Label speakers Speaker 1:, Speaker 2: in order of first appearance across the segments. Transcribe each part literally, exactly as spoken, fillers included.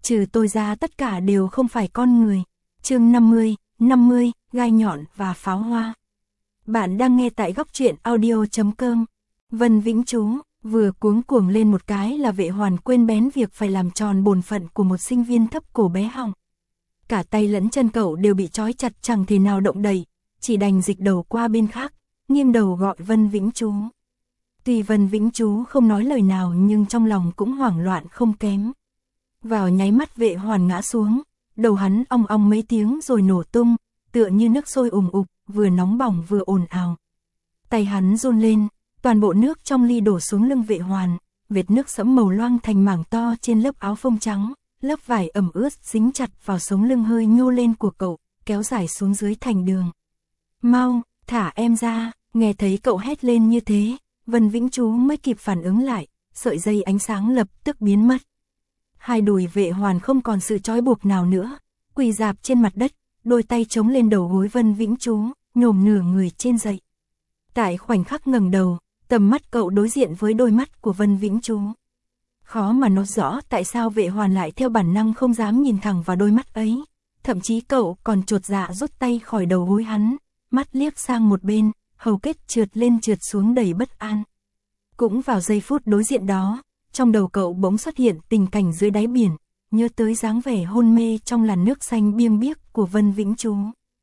Speaker 1: trừ tôi ra tất cả đều không phải con người. Chương năm mươi, năm mươi, gai nhọn và pháo hoa. Bạn đang nghe tại góc truyện audio chấm com. Vân Vĩnh Chú vừa cuống cuồng lên một cái là Vệ Hoàn quên bén việc phải làm tròn bổn phận của một sinh viên thấp cổ bé họng. Cả tay lẫn chân cậu đều bị trói chặt chẳng thể nào động đậy, chỉ đành dịch đầu qua bên khác, nghiêng đầu gọi Vân Vĩnh Chú. Tuy Vân Vĩnh Chú không nói lời nào nhưng trong lòng cũng hoảng loạn không kém. Vào nháy mắt Vệ Hoàn ngã xuống, đầu hắn ong ong mấy tiếng rồi nổ tung, tựa như nước sôi ùm ụp, vừa nóng bỏng vừa ồn ào. Tay hắn run lên, toàn bộ nước trong ly đổ xuống lưng Vệ Hoàn, vệt nước sẫm màu loang thành mảng to trên lớp áo phông trắng, lớp vải ẩm ướt dính chặt vào sống lưng hơi nhô lên của cậu, kéo dài xuống dưới thành đường. "Mau, thả em ra!" Nghe thấy cậu hét lên như thế, Vân Vĩnh Chú mới kịp phản ứng lại, sợi dây ánh sáng lập tức biến mất. Hai đùi Vệ Hoàn không còn sự trói buộc nào nữa, quỳ rạp trên mặt đất, đôi tay chống lên đầu gối Vân Vĩnh Chú, nhổm nửa người trên dậy. Tại khoảnh khắc ngẩng đầu, tầm mắt cậu đối diện với đôi mắt của Vân Vĩnh Chú. Khó mà nói rõ tại sao Vệ Hoàn lại theo bản năng không dám nhìn thẳng vào đôi mắt ấy, thậm chí cậu còn chột dạ rút tay khỏi đầu gối hắn, mắt liếc sang một bên, hầu kết trượt lên trượt xuống đầy bất an. Cũng vào giây phút đối diện đó, trong đầu cậu bỗng xuất hiện tình cảnh dưới đáy biển, nhớ tới dáng vẻ hôn mê trong làn nước xanh biêng biếc của Vân Vĩnh Chú.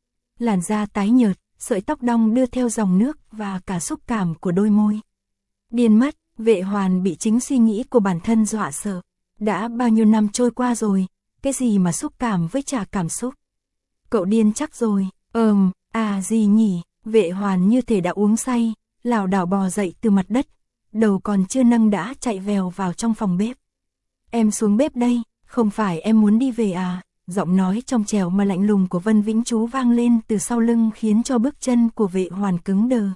Speaker 1: Làn da tái nhợt, sợi tóc đong đưa theo dòng nước và cả xúc cảm của đôi môi. Điên mất, Vệ Hoàn bị chính suy nghĩ của bản thân dọa sợ. Đã bao nhiêu năm trôi qua rồi, cái gì mà xúc cảm với chả cảm xúc. Cậu điên chắc rồi, ờm, à gì nhỉ, Vệ Hoàn như thể đã uống say, lảo đảo bò dậy từ mặt đất, đầu còn chưa nâng đã chạy vèo vào trong phòng bếp. "Em xuống bếp đây, không phải em muốn đi về à?" Giọng nói trong trẻo mà lạnh lùng của Vân Vĩnh Chú vang lên từ sau lưng khiến cho bước chân của Vệ Hoàn cứng đờ.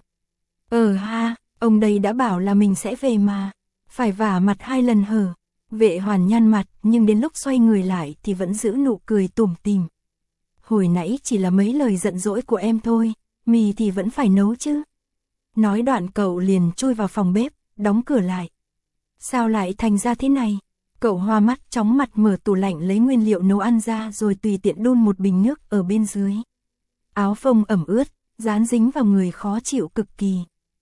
Speaker 1: "Ờ ha, ông đây đã bảo là mình sẽ về mà, phải vả mặt hai lần hở." Vệ Hoàn nhăn mặt nhưng đến lúc xoay người lại thì vẫn giữ nụ cười tủm tỉm. "Hồi nãy chỉ là mấy lời giận dỗi của em thôi, mì thì vẫn phải nấu chứ." Nói đoạn cậu liền chui vào phòng bếp, đóng cửa lại. "Sao lại thành ra thế này?" Cậu hoa mắt chóng mặt mở tủ lạnh lấy nguyên liệu nấu ăn ra rồi tùy tiện đun một bình nước ở bên dưới. Áo phông ẩm ướt, dán dính vào người khó chịu cực kỳ.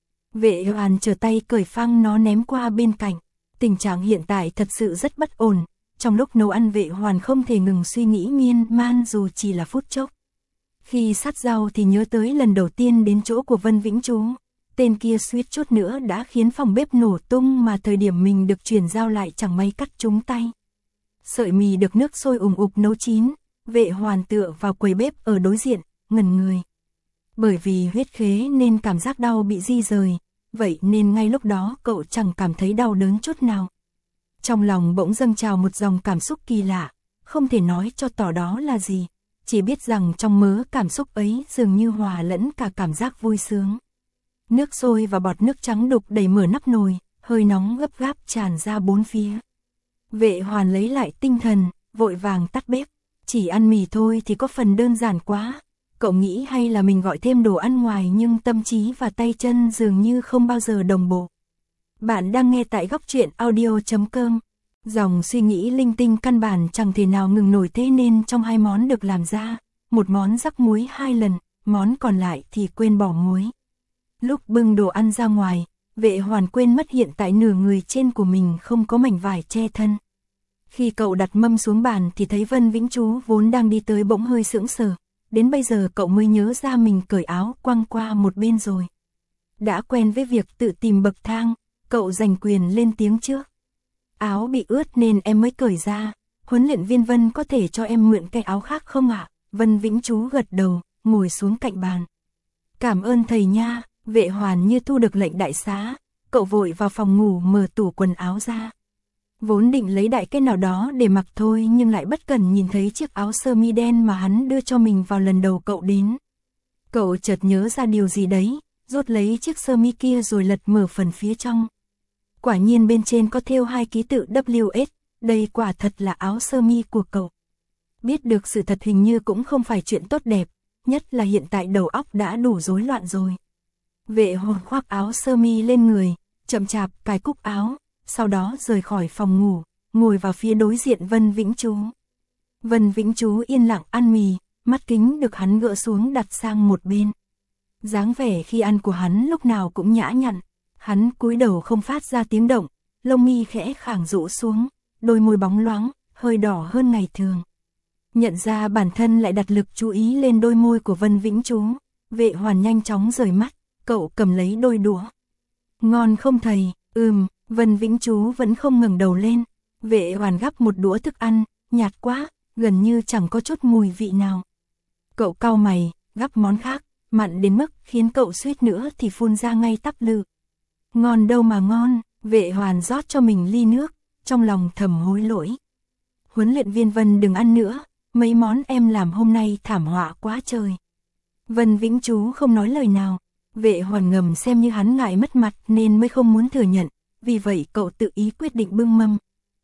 Speaker 1: Vệ Hoàn trở tay cởi phăng nó ném qua bên cạnh. Tình trạng hiện tại thật sự rất bất ổn. Trong lúc nấu ăn Vệ Hoàn không thể ngừng suy nghĩ miên man dù chỉ là phút chốc. Khi sát rau thì nhớ tới lần đầu tiên đến chỗ của Vân Vĩnh Chú. Tên kia suýt chút nữa đã khiến phòng bếp nổ tung mà thời điểm mình được chuyển giao lại chẳng may cắt trúng tay. Sợi mì được nước sôi ùm ụp nấu chín, Vệ Hoàn tựa vào quầy bếp ở đối diện, ngẩn người. Bởi vì huyết khế nên cảm giác đau bị di rời, vậy nên ngay lúc đó cậu chẳng cảm thấy đau đớn chút nào. Trong lòng bỗng dâng trào một dòng cảm xúc kỳ lạ, không thể nói cho tỏ đó là gì, chỉ biết rằng trong mớ cảm xúc ấy dường như hòa lẫn cả cảm giác vui sướng. Nước sôi và bọt nước trắng đục đầy mở nắp nồi, hơi nóng gấp gáp tràn ra bốn phía. Vệ Hoàn lấy lại tinh thần, vội vàng tắt bếp. Chỉ ăn mì thôi thì có phần đơn giản quá. Cậu nghĩ hay là mình gọi thêm đồ ăn ngoài nhưng tâm trí và tay chân dường như không bao giờ đồng bộ. Bạn đang nghe tại góc truyện audio chấm com. Dòng suy nghĩ linh tinh căn bản chẳng thể nào ngừng nổi, thế nên trong hai món được làm ra, một món rắc muối hai lần, món còn lại thì quên bỏ muối. Lúc bưng đồ ăn ra ngoài, Vệ Hoàn quên mất hiện tại nửa người trên của mình không có mảnh vải che thân. Khi cậu đặt mâm xuống bàn thì thấy Vân Vĩnh Chú vốn đang đi tới bỗng hơi sững sờ. Đến bây giờ cậu mới nhớ ra mình cởi áo quăng qua một bên rồi. Đã quen với việc tự tìm bậc thang, cậu giành quyền lên tiếng trước. "Áo bị ướt nên em mới cởi ra, huấn luyện viên Vân có thể cho em mượn cái áo khác không ạ?" Vân Vĩnh Chú gật đầu, ngồi xuống cạnh bàn. "Cảm ơn thầy nha." Vệ Hoàn như thu được lệnh đại xá, cậu vội vào phòng ngủ mở tủ quần áo ra. Vốn định lấy đại cái nào đó để mặc thôi nhưng lại bất cẩn nhìn thấy chiếc áo sơ mi đen mà hắn đưa cho mình vào lần đầu cậu đến. Cậu chợt nhớ ra điều gì đấy, rút lấy chiếc sơ mi kia rồi lật mở phần phía trong. Quả nhiên bên trên có thêu hai ký tự W S, đây quả thật là áo sơ mi của cậu. Biết được sự thật hình như cũng không phải chuyện tốt đẹp, nhất là hiện tại đầu óc đã đủ rối loạn rồi. Vệ Hoàn khoác áo sơ mi lên người, chậm chạp cài cúc áo, sau đó rời khỏi phòng ngủ, ngồi vào phía đối diện Vân Vĩnh Chú. Vân Vĩnh Chú yên lặng ăn mì, mắt kính được hắn gỡ xuống đặt sang một bên. Dáng vẻ khi ăn của hắn lúc nào cũng nhã nhặn, hắn cúi đầu không phát ra tiếng động, lông mi khẽ khàng rũ xuống, đôi môi bóng loáng, hơi đỏ hơn ngày thường. Nhận ra bản thân lại đặt lực chú ý lên đôi môi của Vân Vĩnh Chú, Vệ Hoàn nhanh chóng rời mắt, cậu cầm lấy đôi đũa. Ngon không thầy? Ừm, Vân Vĩnh Chú vẫn không ngẩng đầu lên. Vệ Hoàn gắp một đũa thức ăn, nhạt quá, gần như chẳng có chút mùi vị nào. Cậu cau mày, gắp món khác, mặn đến mức khiến cậu suýt nữa thì phun ra ngay tắp lự. Ngon đâu mà ngon, Vệ Hoàn rót cho mình ly nước, trong lòng thầm hối lỗi. Huấn luyện viên Vân đừng ăn nữa, mấy món em làm hôm nay thảm họa quá trời. Vân Vĩnh Chú không nói lời nào, Vệ Hoàn ngầm xem như hắn ngại mất mặt nên mới không muốn thừa nhận, vì vậy cậu tự ý quyết định bưng mâm.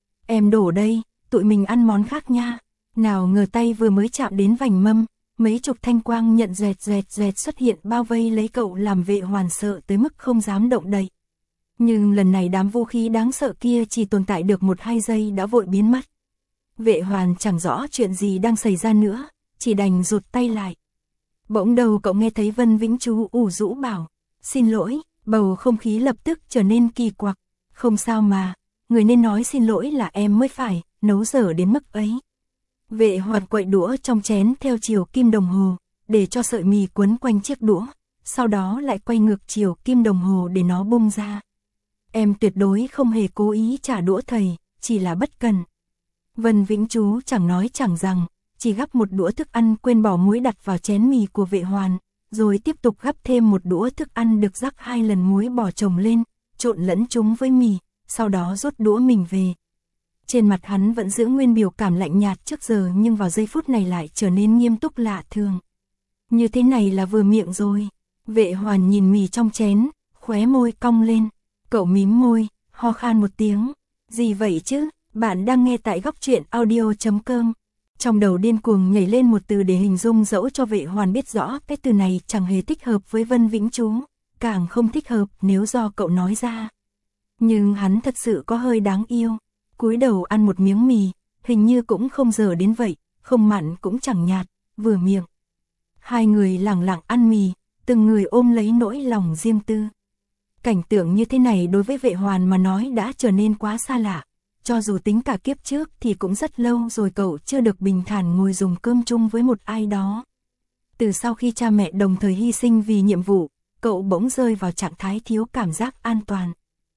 Speaker 1: Em đổ đây, tụi mình ăn món khác nha. Nào ngờ tay vừa mới chạm đến vành mâm, mấy chục thanh quang nhận rẹt rẹt rẹt xuất hiện bao vây lấy cậu làm Vệ Hoàn sợ tới mức không dám động đậy. Nhưng lần này đám vũ khí đáng sợ kia chỉ tồn tại được một hai giây đã vội biến mất. Vệ Hoàn chẳng rõ chuyện gì đang xảy ra nữa, chỉ đành rụt tay lại. Bỗng đầu cậu nghe thấy Vân Vĩnh Chú ủ rũ bảo, xin lỗi, bầu không khí lập tức trở nên kỳ quặc. Không sao mà, người nên nói xin lỗi là em mới phải, nấu dở đến mức ấy. Vệ Hoàn quậy đũa trong chén theo chiều kim đồng hồ, để cho sợi mì quấn quanh chiếc đũa, sau đó lại quay ngược chiều kim đồng hồ để nó bung ra. Em tuyệt đối không hề cố ý trả đũa thầy, chỉ là bất cần. Vân Vĩnh Chú chẳng nói chẳng rằng, chỉ gắp một đũa thức ăn quên bỏ muối đặt vào chén mì của Vệ Hoàn, rồi tiếp tục gắp thêm một đũa thức ăn được rắc hai lần muối bỏ chồng lên, trộn lẫn chúng với mì, sau đó rút đũa mình về. Trên mặt hắn vẫn giữ nguyên biểu cảm lạnh nhạt trước giờ nhưng vào giây phút này lại trở nên nghiêm túc lạ thường. Như thế này là vừa miệng rồi. Vệ Hoàn nhìn mì trong chén, khóe môi cong lên. Cậu mím môi, ho khan một tiếng. Gì vậy chứ? Bạn đang nghe tại góc truyện audio chấm com. Trong đầu điên cuồng nhảy lên một từ để hình dung dẫu cho Vệ Hoàn biết rõ cái từ này chẳng hề thích hợp với Vân Vĩnh Chú, càng không thích hợp nếu do cậu nói ra. Nhưng hắn thật sự có hơi đáng yêu. Cúi đầu ăn một miếng mì, hình như cũng không dở đến vậy, không mặn cũng chẳng nhạt, vừa miệng. Hai người lẳng lặng ăn mì, từng người ôm lấy nỗi lòng riêng tư. Cảnh tượng như thế này đối với Vệ Hoàn mà nói đã trở nên quá xa lạ. Cho dù tính cả kiếp trước thì cũng rất lâu rồi cậu chưa được bình thản ngồi dùng cơm chung với một ai đó. Từ sau khi cha mẹ đồng thời hy sinh vì nhiệm vụ, cậu bỗng rơi vào trạng thái thiếu cảm giác an toàn.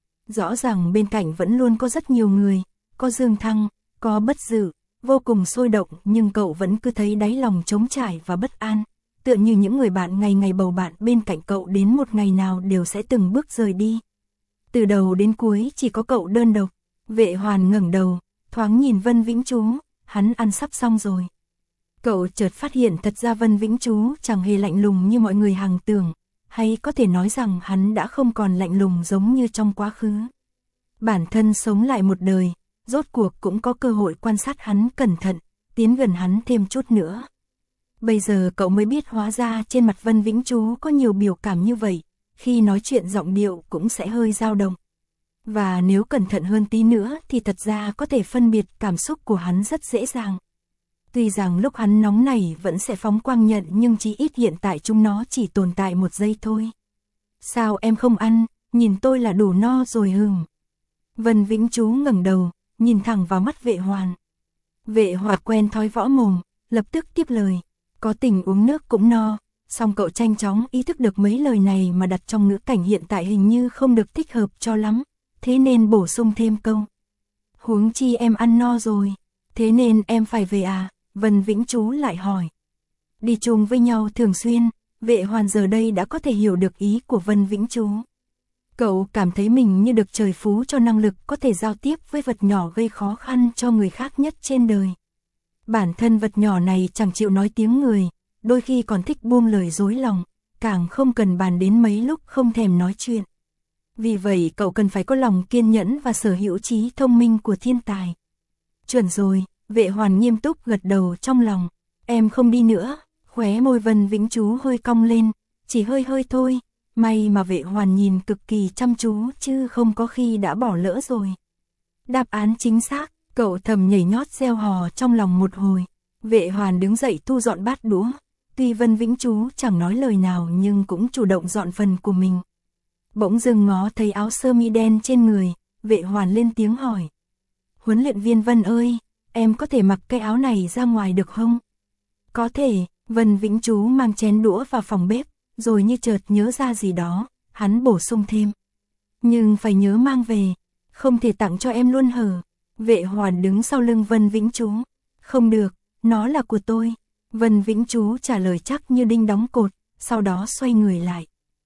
Speaker 1: Rõ ràng bên cạnh vẫn luôn có rất nhiều người, có Dương Thăng, có Bất Dự, vô cùng sôi động nhưng cậu vẫn cứ thấy đáy lòng trống trải và bất an, tựa như những người bạn ngày ngày bầu bạn bên cạnh cậu đến một ngày nào đều sẽ từng bước rời đi. Từ đầu đến cuối chỉ có cậu đơn độc. Vệ Hoàn ngẩng đầu, thoáng nhìn Vân Vĩnh Chú, hắn ăn sắp xong rồi. Cậu chợt phát hiện thật ra Vân Vĩnh Chú chẳng hề lạnh lùng như mọi người hằng tưởng, hay có thể nói rằng hắn đã không còn lạnh lùng giống như trong quá khứ. Bản thân sống lại một đời, rốt cuộc cũng có cơ hội quan sát hắn cẩn thận, tiến gần hắn thêm chút nữa. Bây giờ cậu mới biết hóa ra trên mặt Vân Vĩnh Chú có nhiều biểu cảm như vậy, khi nói chuyện giọng điệu cũng sẽ hơi dao động. Và nếu cẩn thận hơn tí nữa thì thật ra có thể phân biệt cảm xúc của hắn rất dễ dàng. Tuy rằng lúc hắn nóng này vẫn sẽ phóng quang nhận nhưng chí ít hiện tại chúng nó chỉ tồn tại một giây thôi. Sao em không ăn, nhìn tôi là đủ no rồi hừm. Vân Vĩnh Chú ngẩng đầu, nhìn thẳng vào mắt Vệ Hoàn. Vệ Hoàn quen thói võ mồm, lập tức tiếp lời. Có tình uống nước cũng no, song cậu nhanh chóng ý thức được mấy lời này mà đặt trong ngữ cảnh hiện tại hình như không được thích hợp cho lắm. Thế nên bổ sung thêm câu. Huống chi em ăn no rồi, thế nên em phải về à? Vân Vĩnh Chú lại hỏi. Đi chung với nhau thường xuyên, Vệ Hoàn giờ đây đã có thể hiểu được ý của Vân Vĩnh Chú. Cậu cảm thấy mình như được trời phú cho năng lực có thể giao tiếp với vật nhỏ gây khó khăn cho người khác nhất trên đời. Bản thân vật nhỏ này chẳng chịu nói tiếng người, đôi khi còn thích buông lời dối lòng, càng không cần bàn đến mấy lúc không thèm nói chuyện. Vì vậy cậu cần phải có lòng kiên nhẫn và sở hữu trí thông minh của thiên tài. Chuẩn rồi, Vệ Hoàn nghiêm túc gật đầu trong lòng. Em không đi nữa, khóe môi Vân Vĩnh Chú hơi cong lên, chỉ hơi hơi thôi. May mà Vệ Hoàn nhìn cực kỳ chăm chú chứ không có khi đã bỏ lỡ rồi. Đáp án chính xác, Cậu thầm nhảy nhót reo hò trong lòng một hồi. Vệ Hoàn đứng dậy thu dọn bát đũa. Tuy Vân Vĩnh Chú chẳng nói lời nào nhưng cũng chủ động dọn phần của mình. Bỗng dưng ngó thấy áo sơ mi đen trên người, Vệ Hoàn lên tiếng hỏi. Huấn luyện viên Vân ơi, em có thể mặc cái áo này ra ngoài được không? Có thể, Vân Vĩnh Chú mang chén đũa vào phòng bếp, rồi như chợt nhớ ra gì đó, hắn bổ sung thêm. Nhưng phải nhớ mang về, không thể tặng cho em luôn hở. Vệ Hoàn đứng sau lưng Vân Vĩnh Chú. Không được, nó là của tôi. Vân Vĩnh Chú trả lời chắc như đinh đóng cột, sau đó xoay người lại.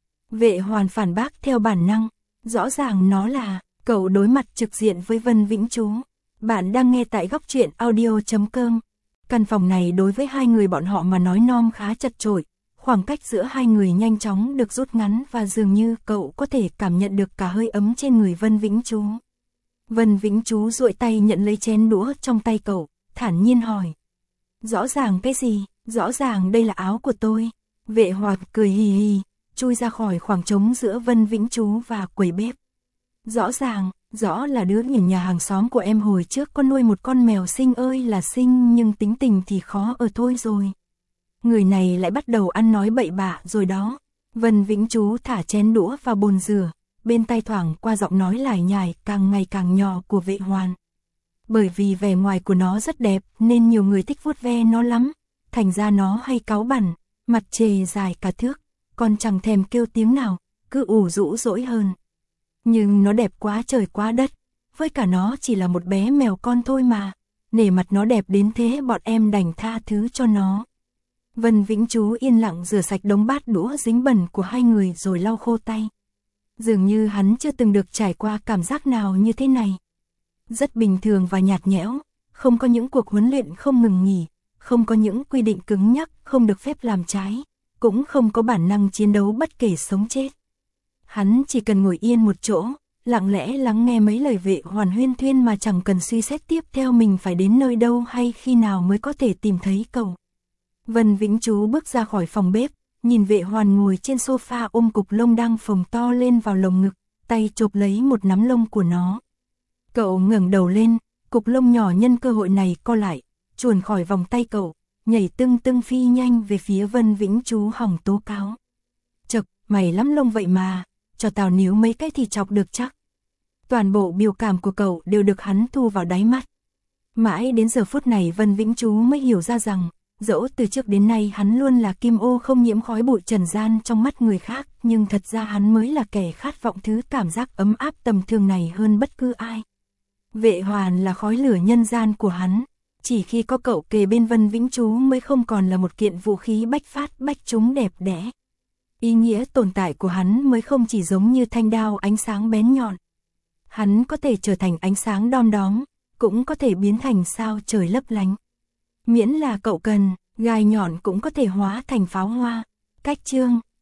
Speaker 1: Vệ Hoàn phản bác theo bản năng, rõ ràng nó là, cậu đối mặt trực diện với Vân Vĩnh Chú. Bạn đang nghe tại góc truyện audio chấm com. Căn phòng này đối với hai người bọn họ mà nói nom khá chật chội, khoảng cách giữa hai người nhanh chóng được rút ngắn và dường như cậu có thể cảm nhận được cả hơi ấm trên người Vân Vĩnh Chú. Vân Vĩnh Chú duỗi tay nhận lấy chén đũa trong tay cậu, thản nhiên hỏi. Rõ ràng cái gì? Rõ ràng đây là áo của tôi. Vệ Hoạt cười hì hì, chui ra khỏi khoảng trống giữa Vân Vĩnh Chú và quầy bếp. Rõ ràng, rõ là đứa nhìn nhà hàng xóm của em hồi trước con nuôi một con mèo xinh ơi là xinh nhưng tính tình thì khó ở thôi rồi. Người này lại bắt đầu ăn nói bậy bạ rồi đó. Vân Vĩnh Chú thả chén đũa vào bồn rửa, bên tai thoảng qua giọng nói lải nhải càng ngày càng nhỏ của Vệ Hoàn. Bởi vì vẻ ngoài của nó rất đẹp nên nhiều người thích vuốt ve nó lắm, thành ra nó hay cáu bẳn, mặt chề dài cả thước, còn chẳng thèm kêu tiếng nào, cứ ủ rũ rỗi hơn. Nhưng nó đẹp quá trời quá đất, với cả nó chỉ là một bé mèo con thôi mà, nể mặt nó đẹp đến thế bọn em đành tha thứ cho nó. Vân Vĩnh Chú yên lặng rửa sạch đống bát đũa dính bẩn của hai người rồi lau khô tay. Dường như hắn chưa từng được trải qua cảm giác nào như thế này. Rất bình thường và nhạt nhẽo, không có những cuộc huấn luyện không ngừng nghỉ, không có những quy định cứng nhắc không được phép làm trái, cũng không có bản năng chiến đấu bất kể sống chết. Hắn chỉ cần ngồi yên một chỗ, lặng lẽ lắng nghe mấy lời Vệ Hoàn huyên thuyên mà chẳng cần suy xét tiếp theo mình phải đến nơi đâu hay khi nào mới có thể tìm thấy cậu. Vân Vĩnh Chú bước ra khỏi phòng bếp, nhìn Vệ Hoàn ngồi trên sofa ôm cục lông đang phồng to lên vào lồng ngực, tay chộp lấy một nắm lông của nó. Cậu ngẩng đầu lên, cục lông nhỏ nhân cơ hội này co lại, chuồn khỏi vòng tay cậu, nhảy tưng tưng phi nhanh về phía Vân Vĩnh Chú hỏng tố cáo. Chật, mày lắm lông vậy mà, cho tao níu mấy cái thì chọc được chắc. Toàn bộ biểu cảm của cậu đều được hắn thu vào đáy mắt. Mãi đến giờ phút này Vân Vĩnh Chú mới hiểu ra rằng, dẫu từ trước đến nay hắn luôn là kim ô không nhiễm khói bụi trần gian trong mắt người khác, nhưng thật ra hắn mới là kẻ khát vọng thứ cảm giác ấm áp tầm thường này hơn bất cứ ai. Vệ Hoàn là khói lửa nhân gian của hắn, chỉ khi có cậu kề bên Vân Vĩnh Chú mới không còn là một kiện vũ khí bách phát bách trúng đẹp đẽ. Ý nghĩa tồn tại của hắn mới không chỉ giống như thanh đao ánh sáng bén nhọn. Hắn có thể trở thành ánh sáng đom đóm, cũng có thể biến thành sao trời lấp lánh. Miễn là cậu cần, gai nhọn cũng có thể hóa thành pháo hoa. Cách chương